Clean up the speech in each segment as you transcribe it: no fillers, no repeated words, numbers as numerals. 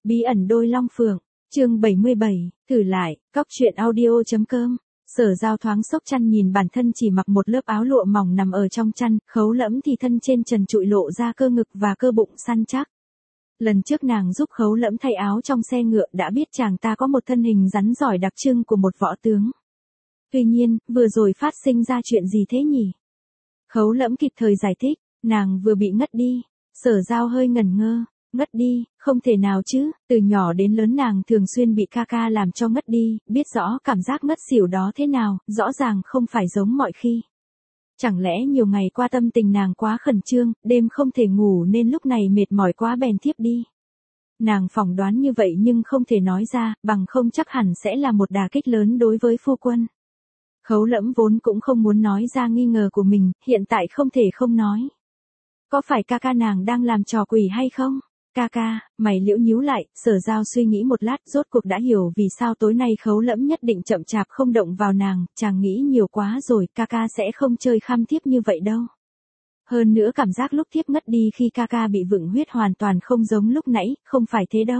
Bí ẩn đôi long phượng, chương 77, thử lại, cóc truyện audio.com. Sở Giao thoáng sốc chăn nhìn bản thân chỉ mặc một lớp áo lụa mỏng nằm ở trong chăn, Khấu Lẫm thì thân trên trần trụi lộ ra cơ ngực và cơ bụng săn chắc. Lần trước nàng giúp Khấu Lẫm thay áo trong xe ngựa đã biết chàng ta có một thân hình rắn giỏi đặc trưng của một võ tướng. Tuy nhiên, vừa rồi phát sinh ra chuyện gì thế nhỉ? Khấu Lẫm kịp thời giải thích, nàng vừa bị ngất đi. Sở Giao hơi ngẩn ngơ. Ngất đi, không thể nào chứ, từ nhỏ đến lớn nàng thường xuyên bị ca ca làm cho ngất đi, biết rõ cảm giác ngất xỉu đó thế nào, rõ ràng không phải giống mọi khi. Chẳng lẽ nhiều ngày qua tâm tình nàng quá khẩn trương, đêm không thể ngủ nên lúc này mệt mỏi quá bèn thiếp đi. Nàng phỏng đoán như vậy nhưng không thể nói ra, bằng không chắc hẳn sẽ là một đả kích lớn đối với phu quân. Khấu Lẫm vốn cũng không muốn nói ra nghi ngờ của mình, hiện tại không thể không nói. Có phải ca ca nàng đang làm trò quỷ hay không? Ca ca, mày liễu nhíu lại, Sở Giao suy nghĩ một lát rốt cuộc đã hiểu vì sao tối nay Khấu Lẫm nhất định chậm chạp không động vào nàng, chàng nghĩ nhiều quá rồi, ca ca sẽ không chơi khăm thiếp như vậy đâu. Hơn nữa cảm giác lúc thiếp ngất đi khi ca ca bị vựng huyết hoàn toàn không giống lúc nãy, không phải thế đâu.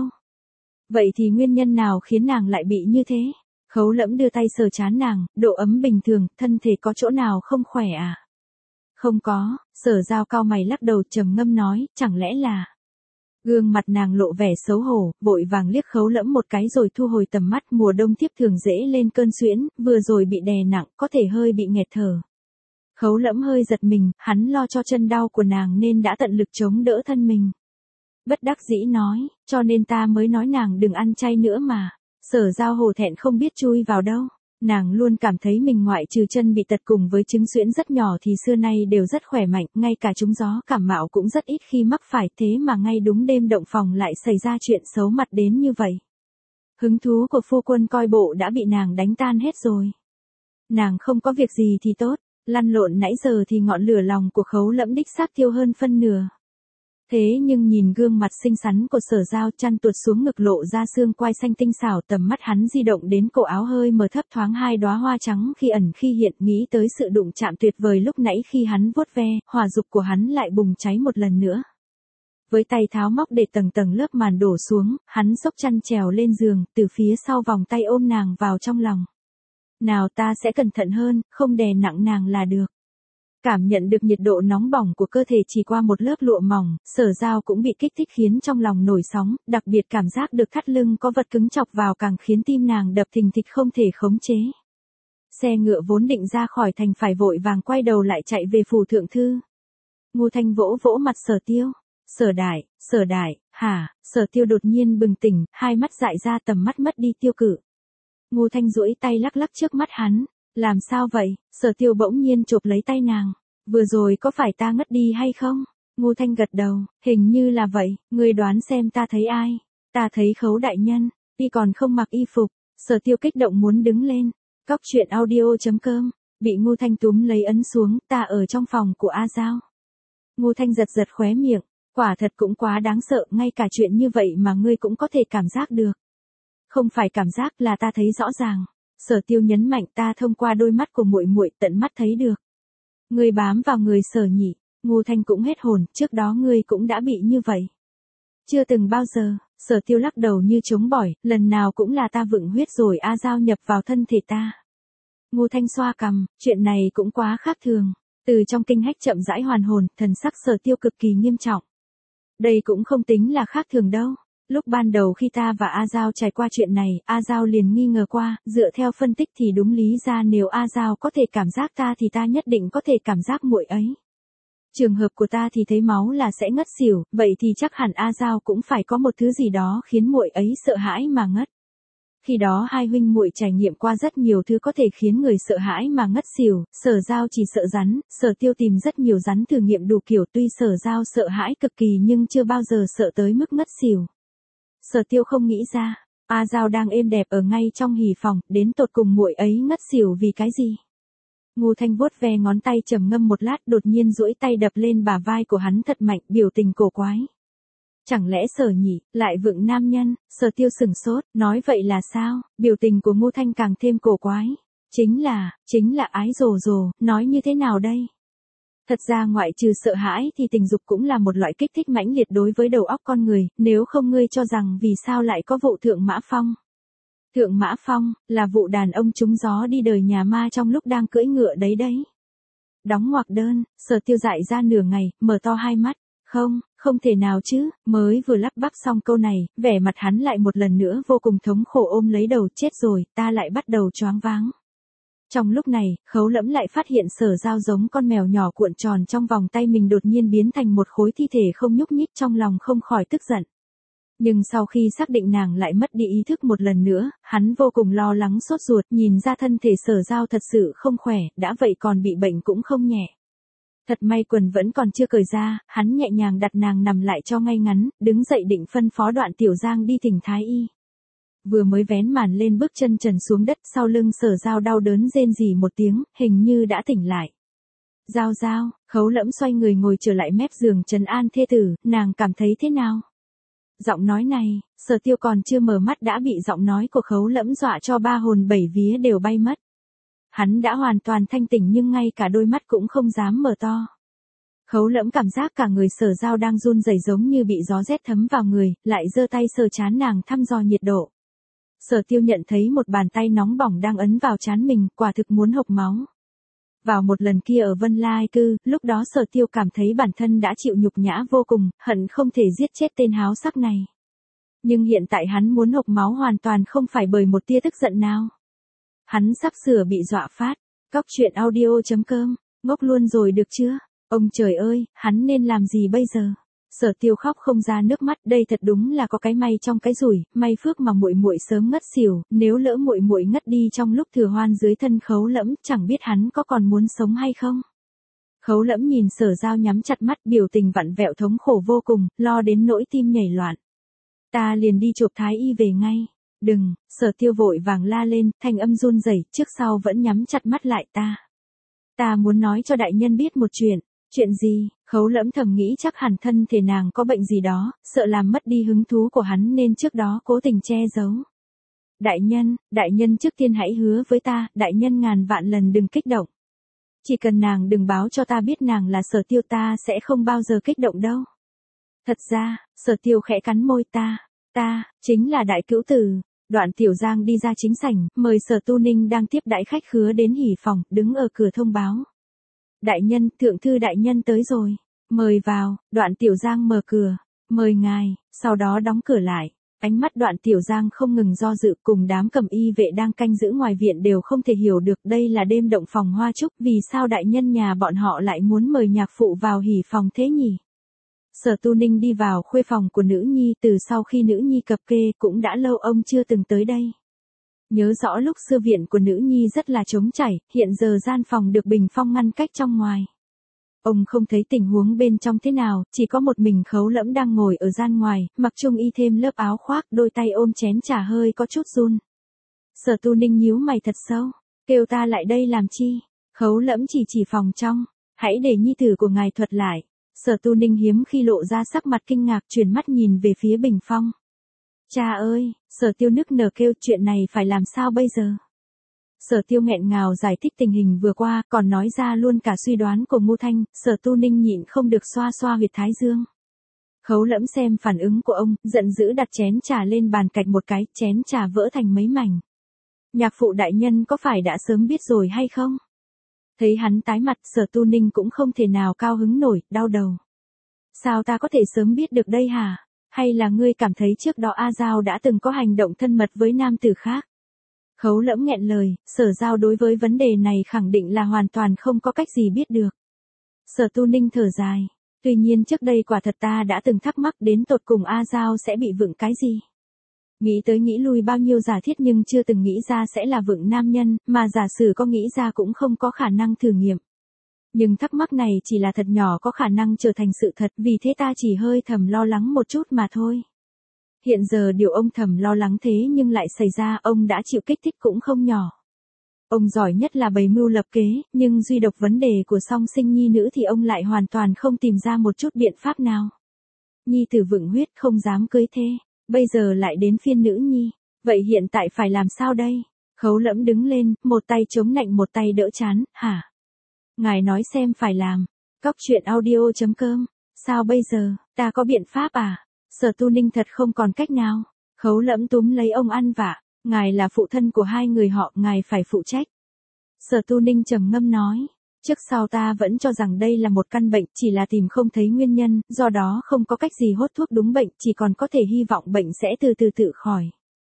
Vậy thì nguyên nhân nào khiến nàng lại bị như thế? Khấu Lẫm đưa tay sờ trán nàng, độ ấm bình thường, thân thể có chỗ nào không khỏe à? Không có, Sở Giao cau mày lắc đầu trầm ngâm nói, chẳng lẽ là... Gương mặt nàng lộ vẻ xấu hổ, vội vàng liếc Khấu Lẫm một cái rồi thu hồi tầm mắt. Mùa đông thiếp thường dễ lên cơn suyễn, vừa rồi bị đè nặng, có thể hơi bị nghẹt thở. Khấu Lẫm hơi giật mình, hắn lo cho chân đau của nàng nên đã tận lực chống đỡ thân mình. Bất đắc dĩ nói, cho nên ta mới nói nàng đừng ăn chay nữa mà. Sở Giao hổ thẹn không biết chui vào đâu. Nàng luôn cảm thấy mình ngoại trừ chân bị tật cùng với chứng suyễn rất nhỏ thì xưa nay đều rất khỏe mạnh, ngay cả trúng gió cảm mạo cũng rất ít khi mắc phải, thế mà ngay đúng đêm động phòng lại xảy ra chuyện xấu mặt đến như vậy. Hứng thú của phu quân coi bộ đã bị nàng đánh tan hết rồi. Nàng không có việc gì thì tốt, lăn lộn nãy giờ thì ngọn lửa lòng của Khấu Lẫm đích xác thiêu hơn phân nửa. Thế nhưng nhìn gương mặt xinh xắn của Sở Giao, chăn tuột xuống ngực lộ ra xương quai xanh tinh xảo, tầm mắt hắn di động đến cổ áo hơi mở thấp thoáng hai đóa hoa trắng khi ẩn khi hiện, nghĩ tới sự đụng chạm tuyệt vời lúc nãy khi hắn vuốt ve, hỏa dục của hắn lại bùng cháy một lần nữa. Với tay tháo móc để tầng tầng lớp màn đổ xuống, hắn xốc chăn trèo lên giường, từ phía sau vòng tay ôm nàng vào trong lòng. Nào ta sẽ cẩn thận hơn, không đè nặng nàng là được. Cảm nhận được nhiệt độ nóng bỏng của cơ thể chỉ qua một lớp lụa mỏng, Sở Giao cũng bị kích thích khiến trong lòng nổi sóng, đặc biệt cảm giác được thắt lưng có vật cứng chọc vào càng khiến tim nàng đập thình thịch không thể khống chế. Xe ngựa vốn định ra khỏi thành phải vội vàng quay đầu lại chạy về phủ thượng thư. Ngô Thanh vỗ vỗ mặt Sở Tiêu. Sở đại, hả? Sở Tiêu đột nhiên bừng tỉnh, hai mắt dại ra tầm mắt mất đi tiêu cự. Ngô Thanh duỗi tay lắc lắc trước mắt hắn. Làm sao vậy? Sở Tiêu bỗng nhiên chộp lấy tay nàng. Vừa rồi có phải ta ngất đi hay không? Ngô Thanh gật đầu, hình như là vậy, ngươi đoán xem ta thấy ai? Ta thấy Khấu đại nhân, y còn không mặc y phục. Sở Tiêu kích động muốn đứng lên. Cóc truyện audio.com, bị Ngô Thanh túm lấy ấn xuống, ta ở trong phòng của A Giao. Ngô Thanh giật giật khóe miệng, quả thật cũng quá đáng sợ, ngay cả chuyện như vậy mà ngươi cũng có thể cảm giác được. Không phải cảm giác, là ta thấy rõ ràng. Sở Tiêu nhấn mạnh, ta thông qua đôi mắt của muội muội tận mắt thấy được. Ngươi bám vào người Sở nhỉ? Ngô Thanh cũng hết hồn, trước đó ngươi cũng đã bị như vậy. Chưa từng bao giờ. Sở Tiêu lắc đầu như chống bỏi, lần nào cũng là ta vựng huyết rồi A Giao nhập vào thân thể ta. Ngô Thanh xoa cằm, chuyện này cũng quá khác thường. Từ trong kinh hách chậm rãi hoàn hồn, thần sắc Sở Tiêu cực kỳ nghiêm trọng. Đây cũng không tính là khác thường đâu. Lúc ban đầu khi ta và A Giao trải qua chuyện này, A Giao liền nghi ngờ qua, dựa theo phân tích thì đúng lý ra nếu A Giao có thể cảm giác ta thì ta nhất định có thể cảm giác muội ấy. Trường hợp của ta thì thấy máu là sẽ ngất xỉu, vậy thì chắc hẳn A Giao cũng phải có một thứ gì đó khiến muội ấy sợ hãi mà ngất. Khi đó hai huynh muội trải nghiệm qua rất nhiều thứ có thể khiến người sợ hãi mà ngất xỉu, Sở Giao chỉ sợ rắn, Sở Tiêu tìm rất nhiều rắn thử nghiệm đủ kiểu, tuy Sở Giao sợ hãi cực kỳ nhưng chưa bao giờ sợ tới mức ngất xỉu. Sở Tiêu không nghĩ ra, A Giao đang êm đẹp ở ngay trong hỉ phòng, đến tột cùng muội ấy ngất xỉu vì cái gì? Ngô Thanh vuốt ve ngón tay trầm ngâm một lát, đột nhiên duỗi tay đập lên bả vai của hắn thật mạnh, biểu tình cổ quái. Chẳng lẽ Sở nhỉ, lại vựng nam nhân? Sở Tiêu sửng sốt, nói vậy là sao? Biểu tình của Ngô Thanh càng thêm cổ quái. Chính là ái rồ rồ, nói như thế nào đây? Thật ra ngoại trừ sợ hãi thì tình dục cũng là một loại kích thích mãnh liệt đối với đầu óc con người, nếu không ngươi cho rằng vì sao lại có vụ Thượng Mã Phong. Thượng Mã Phong, là vụ đàn ông trúng gió đi đời nhà ma trong lúc đang cưỡi ngựa đấy. Đóng ngoặc đơn, Sở Tiêu dại ra nửa ngày, mở to hai mắt. Không thể nào chứ, mới vừa lắp bắp xong câu này, vẻ mặt hắn lại một lần nữa vô cùng thống khổ ôm lấy đầu, chết rồi, ta lại bắt đầu choáng váng. Trong lúc này, Khấu Lẫm lại phát hiện Sở Giao giống con mèo nhỏ cuộn tròn trong vòng tay mình đột nhiên biến thành một khối thi thể không nhúc nhích, trong lòng không khỏi tức giận. Nhưng sau khi xác định nàng lại mất đi ý thức một lần nữa, hắn vô cùng lo lắng sốt ruột, nhìn ra thân thể Sở Giao thật sự không khỏe, đã vậy còn bị bệnh cũng không nhẹ. Thật may quần vẫn còn chưa cởi ra, hắn nhẹ nhàng đặt nàng nằm lại cho ngay ngắn, đứng dậy định phân phó Đoạn Tiểu Giang đi thỉnh Thái Y. Vừa mới vén màn lên bước chân trần xuống đất, sau lưng Sở Giao đau đớn rên rỉ một tiếng, hình như đã tỉnh lại. Giao, Khấu Lẫm xoay người ngồi trở lại mép giường trấn an thê tử, nàng cảm thấy thế nào? Giọng nói này, Sở Tiêu còn chưa mở mắt đã bị giọng nói của Khấu Lẫm dọa cho ba hồn bảy vía đều bay mất. Hắn đã hoàn toàn thanh tỉnh nhưng ngay cả đôi mắt cũng không dám mở to. Khấu Lẫm cảm giác cả người Sở Giao đang run rẩy giống như bị gió rét thấm vào người, lại giơ tay sờ trán nàng thăm dò nhiệt độ. Sở Tiêu nhận thấy một bàn tay nóng bỏng đang ấn vào trán mình, quả thực muốn hộc máu. Vào một lần kia ở Vân Lai Cư, lúc đó Sở Tiêu cảm thấy bản thân đã chịu nhục nhã vô cùng, hận không thể giết chết tên háo sắc này. Nhưng hiện tại hắn muốn hộc máu hoàn toàn không phải bởi một tia tức giận nào. Hắn sắp sửa bị dọa phát. Cóc truyện audio.com, ngốc luôn rồi được chưa? Ông trời ơi, hắn nên làm gì bây giờ? Sở Tiêu khóc không ra nước mắt, đây thật đúng là có cái may trong cái rủi, may phước mà muội muội sớm ngất xỉu, nếu lỡ muội muội ngất đi trong lúc thừa hoan dưới thân Khấu Lẫm, chẳng biết hắn có còn muốn sống hay không. Khấu Lẫm nhìn Sở Giao nhắm chặt mắt, biểu tình vặn vẹo thống khổ vô cùng, lo đến nỗi tim nhảy loạn. Ta liền đi chụp Thái Y về ngay. Đừng, Sở Tiêu vội vàng la lên, thanh âm run rẩy, trước sau vẫn nhắm chặt mắt lại ta muốn nói cho đại nhân biết một chuyện. Chuyện gì? Khấu Lẫm thầm nghĩ chắc hẳn thân thể nàng có bệnh gì đó, sợ làm mất đi hứng thú của hắn nên trước đó cố tình che giấu. Đại nhân trước tiên hãy hứa với ta, đại nhân ngàn vạn lần đừng kích động. Chỉ cần nàng đừng báo cho ta biết nàng là Sở Tiêu ta sẽ không bao giờ kích động đâu. Thật ra, Sở Tiêu khẽ cắn môi ta, chính là Đại Cữu Tử. Đoạn Tiểu Giang đi ra chính sảnh, mời Sở Tu Ninh đang tiếp đãi khách khứa đến hỉ phòng, đứng ở cửa thông báo. Đại nhân, thượng thư đại nhân tới rồi. Mời vào, Đoạn Tiểu Giang mở cửa. Mời ngài, sau đó đóng cửa lại. Ánh mắt Đoạn Tiểu Giang không ngừng do dự, cùng đám cầm y vệ đang canh giữ ngoài viện đều không thể hiểu được đây là đêm động phòng hoa trúc, vì sao đại nhân nhà bọn họ lại muốn mời nhạc phụ vào hỉ phòng thế nhỉ? Sở Tu Ninh đi vào khuê phòng của nữ nhi, từ sau khi nữ nhi cập kê cũng đã lâu ông chưa từng tới đây. Nhớ rõ lúc xưa viện của nữ nhi rất là trống trải, hiện giờ gian phòng được bình phong ngăn cách trong ngoài. Ông không thấy tình huống bên trong thế nào, chỉ có một mình Khấu Lẫm đang ngồi ở gian ngoài, mặc trung y thêm lớp áo khoác, đôi tay ôm chén trà hơi có chút run. Sở Tu Ninh nhíu mày thật sâu, kêu ta lại đây làm chi? Khấu Lẫm chỉ phòng trong, hãy để nhi tử của ngài thuật lại. Sở Tu Ninh hiếm khi lộ ra sắc mặt kinh ngạc, chuyển mắt nhìn về phía bình phong. Cha ơi, Sở Tiêu nức nở kêu, chuyện này phải làm sao bây giờ? Sở Tiêu nghẹn ngào giải thích tình hình vừa qua, còn nói ra luôn cả suy đoán của Ngô Thanh, Sở Tu Ninh nhịn không được xoa xoa huyệt thái dương. Khấu Lẫm xem phản ứng của ông, giận dữ đặt chén trà lên bàn cạch một cái, chén trà vỡ thành mấy mảnh. Nhạc phụ đại nhân có phải đã sớm biết rồi hay không? Thấy hắn tái mặt, Sở Tu Ninh cũng không thể nào cao hứng nổi, đau đầu. Sao ta có thể sớm biết được đây hả? Hay là ngươi cảm thấy trước đó A Giao đã từng có hành động thân mật với nam tử khác? Khấu Lẫm nghẹn lời, Sở Giao đối với vấn đề này khẳng định là hoàn toàn không có cách gì biết được. Sở Tu Ninh thở dài. Tuy nhiên trước đây quả thật ta đã từng thắc mắc đến tột cùng A Giao sẽ bị vựng cái gì. Nghĩ tới nghĩ lui bao nhiêu giả thiết nhưng chưa từng nghĩ ra sẽ là vựng nam nhân, mà giả sử có nghĩ ra cũng không có khả năng thử nghiệm. Nhưng thắc mắc này chỉ là thật nhỏ có khả năng trở thành sự thật, vì thế ta chỉ hơi thầm lo lắng một chút mà thôi. Hiện giờ điều ông thầm lo lắng thế nhưng lại xảy ra, ông đã chịu kích thích cũng không nhỏ. Ông giỏi nhất là bày mưu lập kế, nhưng duy độc vấn đề của song sinh nhi nữ thì ông lại hoàn toàn không tìm ra một chút biện pháp nào. Nhi tử vựng huyết không dám cưới thê, bây giờ lại đến phiên nữ nhi, vậy hiện tại phải làm sao đây? Khấu Lẫm đứng lên, một tay chống nạnh một tay đỡ chán, hả? Ngài nói xem phải làm. Cóc truyện audio.com. Sao bây giờ, ta có biện pháp à? Sở Tu Ninh thật không còn cách nào. Khấu Lẫm túm lấy ông ăn vạ. Ngài là phụ thân của hai người họ, ngài phải phụ trách. Sở Tu Ninh trầm ngâm nói. Trước sau ta vẫn cho rằng đây là một căn bệnh, chỉ là tìm không thấy nguyên nhân, do đó không có cách gì hốt thuốc đúng bệnh, chỉ còn có thể hy vọng bệnh sẽ từ từ tự khỏi.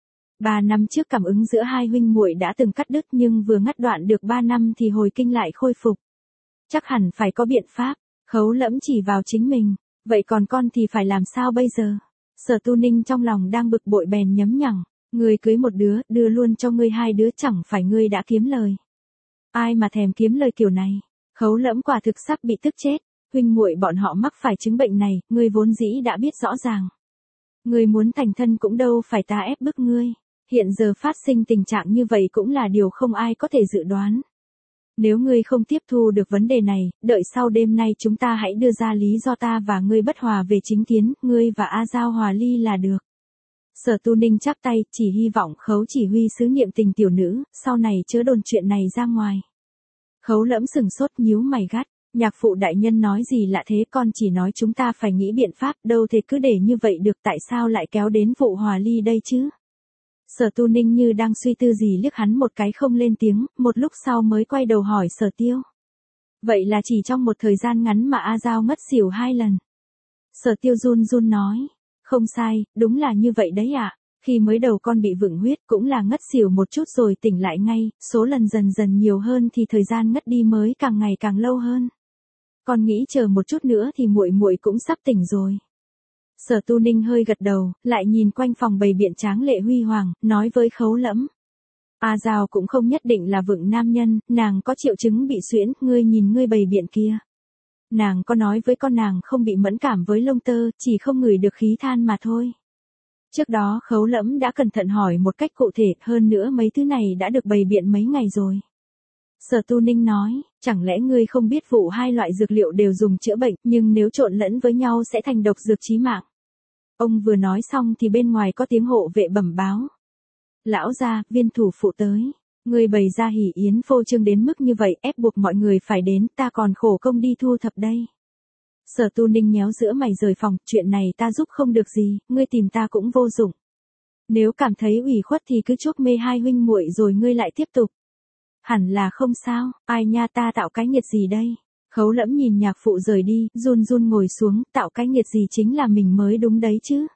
3 năm trước cảm ứng giữa hai huynh muội đã từng cắt đứt, nhưng vừa ngắt đoạn được 3 năm thì hồi kinh lại khôi phục. Chắc hẳn phải có biện pháp. Khấu Lẫm chỉ vào chính mình. Vậy còn con thì phải làm sao bây giờ? Sở Tu Ninh trong lòng đang bực bội bèn nhấm nhằng. Ngươi cưới một đứa, đưa luôn cho ngươi 2 đứa, chẳng phải ngươi đã kiếm lời. Ai mà thèm kiếm lời kiểu này. Khấu Lẫm quả thực sắp bị tức chết. Huynh muội bọn họ mắc phải chứng bệnh này, ngươi vốn dĩ đã biết rõ ràng. Ngươi muốn thành thân cũng đâu phải ta ép bức ngươi. Hiện giờ phát sinh tình trạng như vậy cũng là điều không ai có thể dự đoán. Nếu ngươi không tiếp thu được vấn đề này, đợi sau đêm nay chúng ta hãy đưa ra lý do ta và ngươi bất hòa về chính kiến, ngươi và A Giao hòa ly là được. Sở Tu Ninh chắp tay, chỉ hy vọng Khấu chỉ huy sứ niệm tình tiểu nữ, sau này chớ đồn chuyện này ra ngoài. Khấu Lẫm sừng sốt nhíu mày gắt, nhạc phụ đại nhân nói gì lạ thế, con chỉ nói chúng ta phải nghĩ biện pháp, đâu thể cứ để như vậy được, tại sao lại kéo đến vụ hòa ly đây chứ? Sở Tu Ninh như đang suy tư gì liếc hắn một cái không lên tiếng, một lúc sau mới quay đầu hỏi Sở Tiêu. Vậy là chỉ trong một thời gian ngắn mà A Giao ngất xỉu 2 lần. Sở Tiêu run run nói, không sai, đúng là như vậy đấy ạ. Khi mới đầu con bị vượng huyết cũng là ngất xỉu một chút rồi tỉnh lại ngay, số lần dần dần nhiều hơn thì thời gian ngất đi mới càng ngày càng lâu hơn. Con nghĩ chờ một chút nữa thì muội muội cũng sắp tỉnh rồi. Sở Tu Ninh hơi gật đầu, lại nhìn quanh phòng bày biện tráng lệ huy hoàng, nói với Khấu Lẫm. A Giao cũng không nhất định là vượng nam nhân, nàng có triệu chứng bị suyễn, ngươi nhìn ngươi bày biện kia. Nàng có nói với con nàng không bị mẫn cảm với lông tơ, chỉ không ngửi được khí than mà thôi. Trước đó Khấu Lẫm đã cẩn thận hỏi một cách cụ thể, hơn nữa mấy thứ này đã được bày biện mấy ngày rồi. Sở Tu Ninh nói, chẳng lẽ ngươi không biết vụ 2 loại dược liệu đều dùng chữa bệnh, nhưng nếu trộn lẫn với nhau sẽ thành độc dược chí mạng. Ông vừa nói xong thì bên ngoài có tiếng hộ vệ bẩm báo. Lão gia, viên thủ phụ tới. Ngươi bày ra hỉ yến phô trương đến mức như vậy, ép buộc mọi người phải đến, ta còn khổ công đi thu thập đây. Sở Tu Ninh nhéo giữa mày rời phòng, chuyện này ta giúp không được gì, ngươi tìm ta cũng vô dụng. Nếu cảm thấy ủy khuất thì cứ chuốc mê hai huynh muội rồi ngươi lại tiếp tục. Hẳn là không sao, ai nha, ta tạo cái nghiệt gì đây? Khấu Lẫm nhìn nhạc phụ rời đi, run run ngồi xuống, tạo cái nghiệt gì chính là mình mới đúng đấy chứ.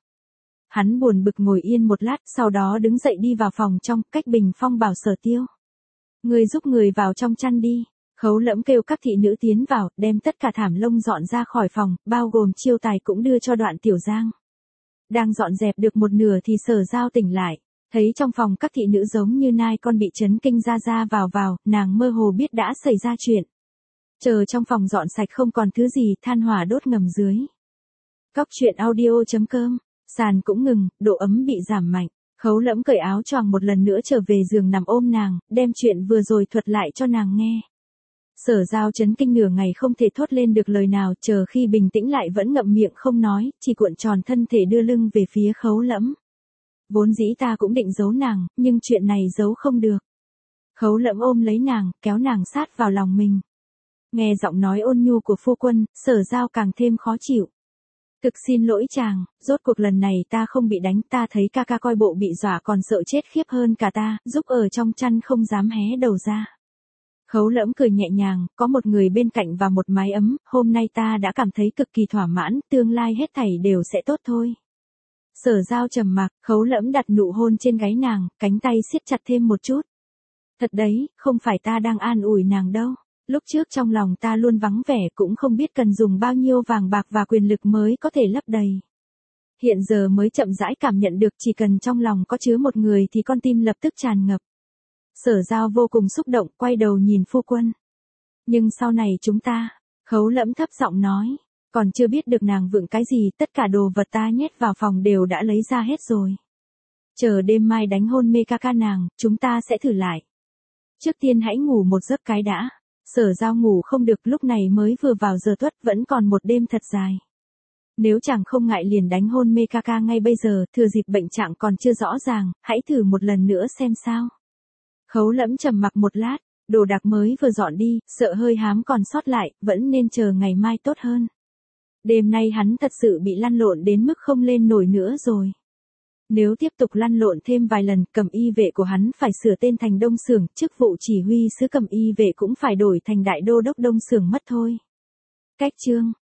Hắn buồn bực ngồi yên một lát, sau đó đứng dậy đi vào phòng trong, cách bình phong bảo Sở Tiêu. Người giúp người vào trong chăn đi. Khấu Lẫm kêu các thị nữ tiến vào, đem tất cả thảm lông dọn ra khỏi phòng, bao gồm chiêu tài cũng đưa cho Đoạn Tiểu Giang. Đang dọn dẹp được một nửa thì Sở Giao tỉnh lại. Thấy trong phòng các thị nữ giống như nai con bị chấn kinh ra vào, nàng mơ hồ biết đã xảy ra chuyện. Chờ trong phòng dọn sạch không còn thứ gì, than hỏa đốt ngầm dưới. Cóc truyện audio.com, sàn cũng ngừng, độ ấm bị giảm mạnh. Khấu Lẫm cởi áo choàng một lần nữa trở về giường nằm ôm nàng, đem chuyện vừa rồi thuật lại cho nàng nghe. Sở Giao chấn kinh nửa ngày không thể thốt lên được lời nào, chờ khi bình tĩnh lại vẫn ngậm miệng không nói, chỉ cuộn tròn thân thể đưa lưng về phía Khấu Lẫm. Vốn dĩ ta cũng định giấu nàng, nhưng chuyện này giấu không được. Khấu Lẫm ôm lấy nàng, kéo nàng sát vào lòng mình. Nghe giọng nói ôn nhu của phu quân, Sở Giao càng thêm khó chịu. Thực xin lỗi chàng, rốt cuộc lần này ta không bị đánh, ta thấy ca ca coi bộ bị dọa còn sợ chết khiếp hơn cả ta, giúp ở trong chăn không dám hé đầu ra. Khấu Lẫm cười nhẹ nhàng, có một người bên cạnh và một mái ấm, hôm nay ta đã cảm thấy cực kỳ thỏa mãn, tương lai hết thảy đều sẽ tốt thôi. Sở Giao trầm mặc, Khấu Lẫm đặt nụ hôn trên gáy nàng, cánh tay siết chặt thêm một chút. Thật đấy, không phải ta đang an ủi nàng đâu. Lúc trước trong lòng ta luôn vắng vẻ, cũng không biết cần dùng bao nhiêu vàng bạc và quyền lực mới có thể lấp đầy. Hiện giờ mới chậm rãi cảm nhận được, chỉ cần trong lòng có chứa một người thì con tim lập tức tràn ngập. Sở Giao vô cùng xúc động, quay đầu nhìn phu quân. Nhưng sau này chúng ta, Khấu Lẫm thấp giọng nói, còn chưa biết được nàng vượng cái gì, tất cả đồ vật ta nhét vào phòng đều đã lấy ra hết rồi. Chờ đêm mai đánh hôn mê ca ca nàng, chúng ta sẽ thử lại. Trước tiên hãy ngủ một giấc cái đã. Sở Giao ngủ không được, lúc này mới vừa vào giờ tuất, vẫn còn một đêm thật dài. Nếu chàng không ngại liền đánh hôn mê ca ca ngay bây giờ, thừa dịp bệnh trạng còn chưa rõ ràng, hãy thử một lần nữa xem sao. Khấu Lẫm trầm mặc một lát, Đồ đạc mới vừa dọn đi, sợ hơi hám còn sót lại, vẫn nên chờ ngày mai tốt hơn. Đêm nay hắn thật sự bị lăn lộn đến mức không lên nổi nữa rồi. Nếu tiếp tục lăn lộn thêm vài lần, Cẩm y vệ của hắn phải sửa tên thành Đông Xưởng, chức vụ chỉ huy sứ Cẩm y vệ cũng phải đổi thành Đại đô đốc Đông Xưởng mất thôi. Cách chương